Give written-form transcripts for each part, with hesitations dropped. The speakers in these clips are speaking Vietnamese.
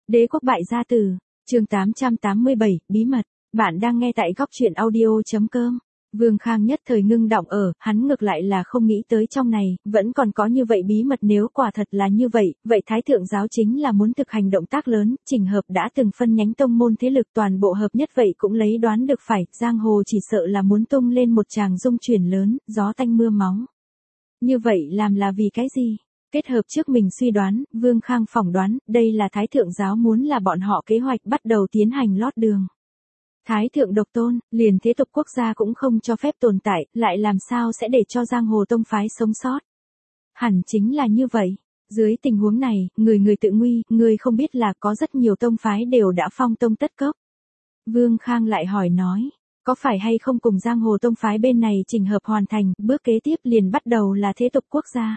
Đế quốc bại gia tử, chương 887, bí mật, bạn đang nghe tại góc truyện audio.com. Vương Khang nhất thời ngưng động hắn ngược lại là không nghĩ tới trong này, vẫn còn có như vậy bí mật. Nếu quả thật là như vậy, vậy Thái Thượng giáo chính là muốn thực hành động tác lớn, chỉnh hợp đã từng phân nhánh tông môn thế lực toàn bộ hợp nhất, vậy cũng lấy đoán được phải, giang hồ chỉ sợ là muốn tung lên một tràng dung chuyển lớn, gió tanh mưa máu. Như vậy làm là vì cái gì? Kết hợp trước mình suy đoán, Vương Khang phỏng đoán, đây là Thái Thượng giáo muốn là bọn họ kế hoạch bắt đầu tiến hành lót đường. Thái Thượng độc tôn, liền thế tục quốc gia cũng không cho phép tồn tại, lại làm sao sẽ để cho giang hồ tông phái sống sót? Hẳn chính là như vậy. Dưới tình huống này, người tự nguy, người không biết là có rất nhiều tông phái đều đã phong tông tất cốc. Vương Khang lại hỏi nói, có phải hay không cùng giang hồ tông phái bên này chỉnh hợp hoàn thành, bước kế tiếp liền bắt đầu là thế tục quốc gia?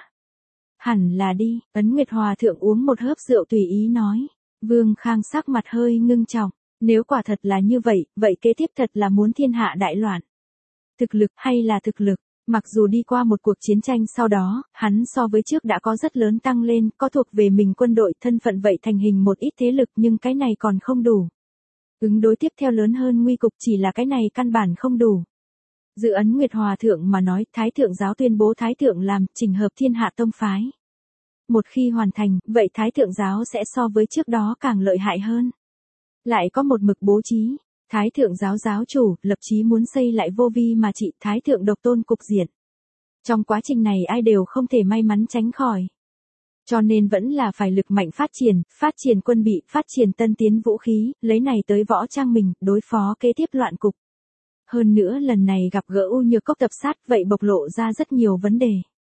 Hẳn là đi, Ấn Nguyệt Hòa thượng uống một hớp rượu tùy ý nói. Vương Khang sắc mặt hơi ngưng trọng, nếu quả thật là như vậy, vậy kế tiếp thật là muốn thiên hạ đại loạn. Thực lực hay là thực lực, mặc dù đi qua một cuộc chiến tranh sau đó, hắn so với trước đã có rất lớn tăng lên, có thuộc về mình quân đội thân phận vậy thành hình một ít thế lực, nhưng cái này còn không đủ. Ứng đối tiếp theo lớn hơn nguy cục, chỉ là cái này căn bản không đủ. Dự Ấn Nguyệt Hòa thượng mà nói, Thái Thượng giáo tuyên bố Thái Thượng làm chỉnh hợp thiên hạ tông phái. Một khi hoàn thành, vậy Thái Thượng giáo sẽ so với trước đó càng lợi hại hơn. Lại có một mực bố trí, Thái Thượng giáo giáo chủ lập chí muốn xây lại vô vi mà trị Thái Thượng độc tôn cục diện. Trong quá trình này ai đều không thể may mắn tránh khỏi. Cho nên vẫn là phải lực mạnh phát triển quân bị, phát triển tân tiến vũ khí, lấy này tới võ trang mình, đối phó kế tiếp loạn cục. Hơn nữa lần này gặp gỡ U Nhược Cốc tập sát, vậy bộc lộ ra rất nhiều vấn đề.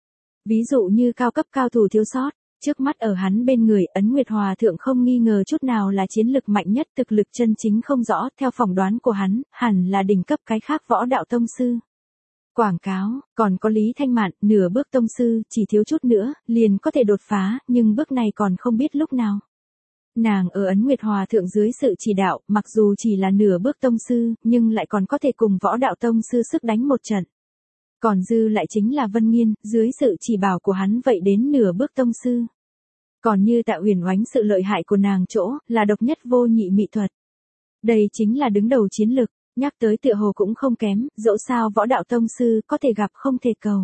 Ví dụ như cao cấp cao thủ thiếu sót, trước mắt ở hắn bên người, Ấn Nguyệt Hòa thượng không nghi ngờ chút nào là chiến lực mạnh nhất, thực lực chân chính không rõ, theo phỏng đoán của hắn, hẳn là đỉnh cấp cái khác võ đạo tông sư. Quảng cáo, còn có Lý Thanh Mạn, nửa bước tông sư, chỉ thiếu chút nữa, liền có thể đột phá, nhưng bước này còn không biết lúc nào. Nàng ở Ấn Nguyệt Hòa thượng dưới sự chỉ đạo, mặc dù chỉ là nửa bước tông sư, nhưng lại còn có thể cùng võ đạo tông sư sức đánh một trận. Còn dư lại chính là Vân Nghiên, dưới sự chỉ bảo của hắn vậy đến nửa bước tông sư. Còn như Tạ Uyển Oánh, sự lợi hại của nàng chỗ, là độc nhất vô nhị mỹ thuật. Đây chính là đứng đầu chiến lực, nhắc tới tựa hồ cũng không kém, dẫu sao võ đạo tông sư có thể gặp không thể cầu.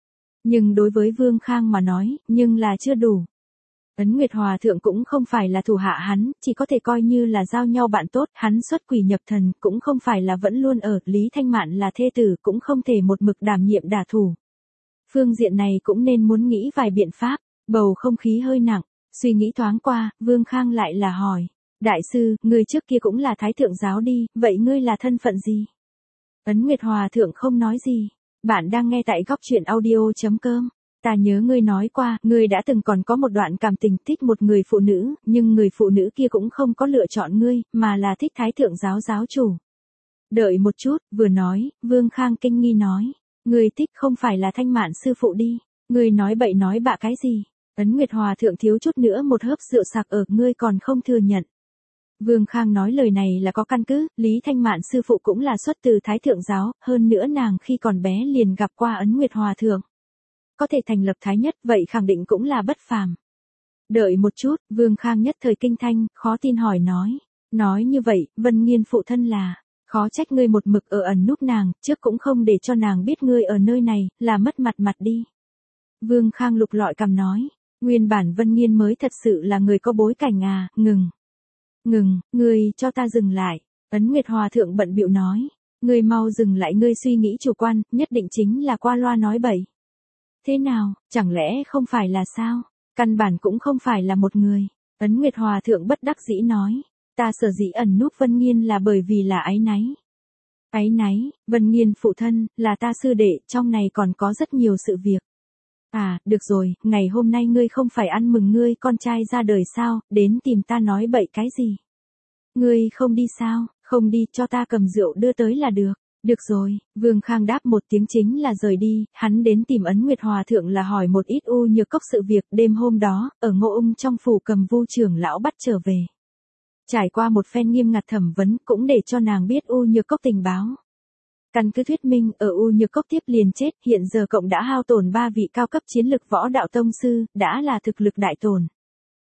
Nhưng đối với Vương Khang mà nói, nhưng là chưa đủ. Ấn Nguyệt Hòa thượng cũng không phải là thủ hạ hắn, chỉ có thể coi như là giao nhau bạn tốt, hắn xuất quỷ nhập thần, cũng không phải là vẫn luôn ở, Lý Thanh Mạn là thê tử, cũng không thể một mực đảm nhiệm đả thủ. Phương diện này cũng nên muốn nghĩ vài biện pháp, bầu không khí hơi nặng, suy nghĩ thoáng qua, Vương Khang lại là hỏi, đại sư, ngươi trước kia cũng là Thái Thượng giáo đi, vậy ngươi là thân phận gì? Ấn Nguyệt Hòa thượng không nói gì, bạn đang nghe tại góc truyện audio.com. Ta nhớ ngươi nói qua, ngươi đã từng còn có một đoạn cảm tình thích một người phụ nữ, nhưng người phụ nữ kia cũng không có lựa chọn ngươi, mà là thích Thái Thượng giáo giáo chủ. Đợi một chút, vừa nói, Vương Khang kinh nghi nói, ngươi thích không phải là Thanh Mạn sư phụ đi, ngươi nói bậy nói bạ cái gì? Ấn Nguyệt Hòa thượng thiếu chút nữa một hớp rượu sặc ngươi còn không thừa nhận. Vương Khang nói lời này là có căn cứ, Lý Thanh Mạn sư phụ cũng là xuất từ Thái Thượng giáo, hơn nữa nàng khi còn bé liền gặp qua Ấn Nguyệt Hòa thượng. Có thể thành lập thái nhất, vậy khẳng định cũng là bất phàm. Đợi một chút, Vương Khang nhất thời kinh thanh, khó tin hỏi nói như vậy, Vân Nghiên phụ thân là, khó trách ngươi một mực ở ẩn núp nàng, trước cũng không để cho nàng biết ngươi ở nơi này, là mất mặt đi. Vương Khang lục lọi cằm nói, nguyên bản Vân Nghiên mới thật sự là người có bối cảnh ngừng, ngươi cho ta dừng lại. Ấn Nguyệt Hòa thượng bận bịu nói, ngươi mau dừng lại, ngươi suy nghĩ chủ quan, nhất định chính là qua loa nói bậy. Thế nào, chẳng lẽ không phải là sao? Căn bản cũng không phải là một người. Ấn Nguyệt Hòa thượng bất đắc dĩ nói, ta sở dĩ ẩn núp Vân Nghiên là bởi vì là áy náy. Áy náy, Vân Nghiên phụ thân, là ta sư đệ, trong này còn có rất nhiều sự việc. À, được rồi, ngày hôm nay ngươi không phải ăn mừng ngươi con trai ra đời sao, đến tìm ta nói bậy cái gì? Ngươi không đi sao, không đi, cho ta cầm rượu đưa tới là được. Được rồi, Vương Khang đáp một tiếng chính là rời đi, hắn đến tìm Ấn Nguyệt Hòa thượng là hỏi một ít U Nhược Cốc sự việc, đêm hôm đó, ở Ngô Ung trong phủ cầm Vu trưởng lão bắt trở về. Trải qua một phen nghiêm ngặt thẩm vấn, cũng để cho nàng biết U Nhược Cốc tình báo. Căn cứ thuyết minh, ở U Nhược Cốc tiếp liền chết, hiện giờ cộng đã hao tổn 3 vị cao cấp chiến lực võ đạo tông sư, đã là thực lực đại tổn.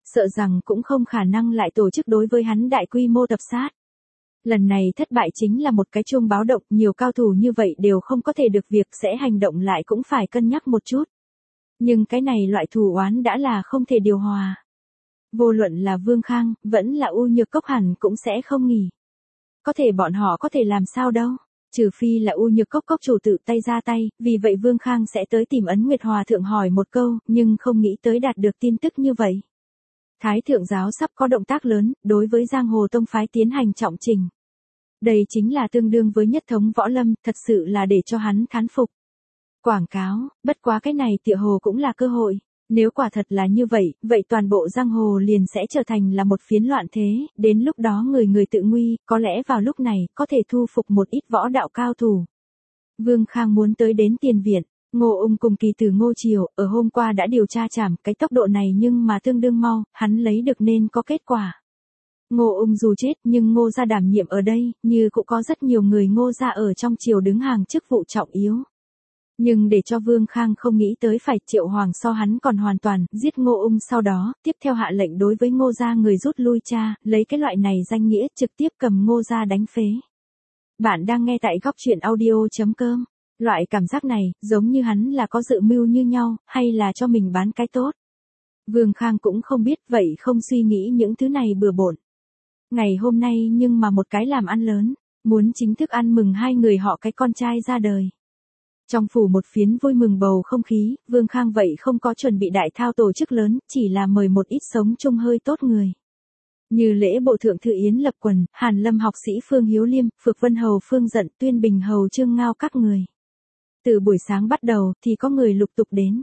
sợ rằng cũng không khả năng lại tổ chức đối với hắn đại quy mô tập sát. Lần này thất bại chính là một cái chuông báo động, nhiều cao thủ như vậy đều không có thể được việc, sẽ hành động lại cũng phải cân nhắc một chút. Nhưng cái này loại thù oán đã là không thể điều hòa. Vô luận là Vương Khang, vẫn là U Nhược Cốc hẳn cũng sẽ không nghỉ. Có thể bọn họ có thể làm sao đâu, trừ phi là U Nhược Cốc cốc chủ tự tay ra tay, vì vậy Vương Khang sẽ tới tìm Ấn Nguyệt Hòa thượng hỏi một câu, nhưng không nghĩ tới đạt được tin tức như vậy. Thái thượng giáo sắp có động tác lớn, đối với Giang Hồ Tông phái tiến hành trọng trình. Đây chính là tương đương với nhất thống võ lâm, thật sự là để cho hắn thán phục. Quảng cáo, bất quá cái này tựa hồ cũng là cơ hội. Nếu quả thật là như vậy, vậy toàn bộ giang hồ liền sẽ trở thành là một phiến loạn thế, đến lúc đó người người tự nguy, có lẽ vào lúc này, có thể thu phục một ít võ đạo cao thủ. Vương Khang muốn tới đến tiền viện, Ngô Ung cùng kỳ tử Ngô Triều, ở hôm qua đã điều tra chảm cái tốc độ này nhưng mà tương đương mau, hắn lấy được nên có kết quả. Ngô Ung dù chết nhưng Ngô gia đảm nhiệm ở đây, như cũng có rất nhiều người Ngô gia ở trong triều đứng hàng chức vụ trọng yếu. Nhưng để cho Vương Khang không nghĩ tới phải Triệu Hoàng so hắn còn hoàn toàn giết Ngô Ung, sau đó, tiếp theo hạ lệnh đối với Ngô gia người rút lui cha, lấy cái loại này danh nghĩa trực tiếp cầm Ngô gia đánh phế. Bạn đang nghe tại góc truyện audio.com. Loại cảm giác này, giống như hắn là có dự mưu như nhau, hay là cho mình bán cái tốt. Vương Khang cũng không biết, vậy không suy nghĩ những thứ này bừa bộn. Ngày hôm nay nhưng mà một cái làm ăn lớn, muốn chính thức ăn mừng hai người họ cái con trai ra đời. Trong phủ một phiến vui mừng bầu không khí, Vương Khang vậy không có chuẩn bị đại thao tổ chức lớn, chỉ là mời một ít sống chung hơi tốt người. Như lễ bộ thượng thư Yến Lập Quần, Hàn Lâm học sĩ Phương Hiếu Liêm, Phược Vân Hầu Phương Dận, Tuyên Bình Hầu Trương Ngao các người. Từ buổi sáng bắt đầu thì có người lục tục đến.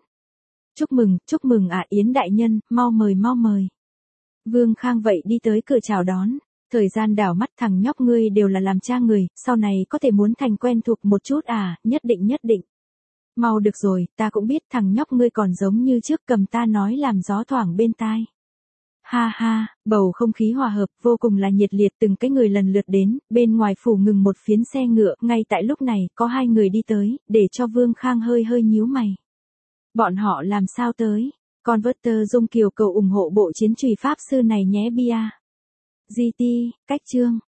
Chúc mừng à Yến đại nhân, mau mời. Vương Khang vậy đi tới cửa chào đón. Thời gian đảo mắt, thằng nhóc ngươi đều là làm cha người, sau này có thể muốn thành quen thuộc một chút à, nhất định. Mau được rồi, ta cũng biết thằng nhóc ngươi còn giống như trước cầm ta nói làm gió thoảng bên tai. Ha ha, bầu không khí hòa hợp, vô cùng là nhiệt liệt, từng cái người lần lượt đến, bên ngoài phủ ngừng một phiến xe ngựa, ngay tại lúc này, có hai người đi tới, để cho Vương Khang hơi nhíu mày. Bọn họ làm sao tới? Converter Dung Kiều cầu ủng hộ bộ chiến trùy pháp sư này nhé bia. GT, cách chương.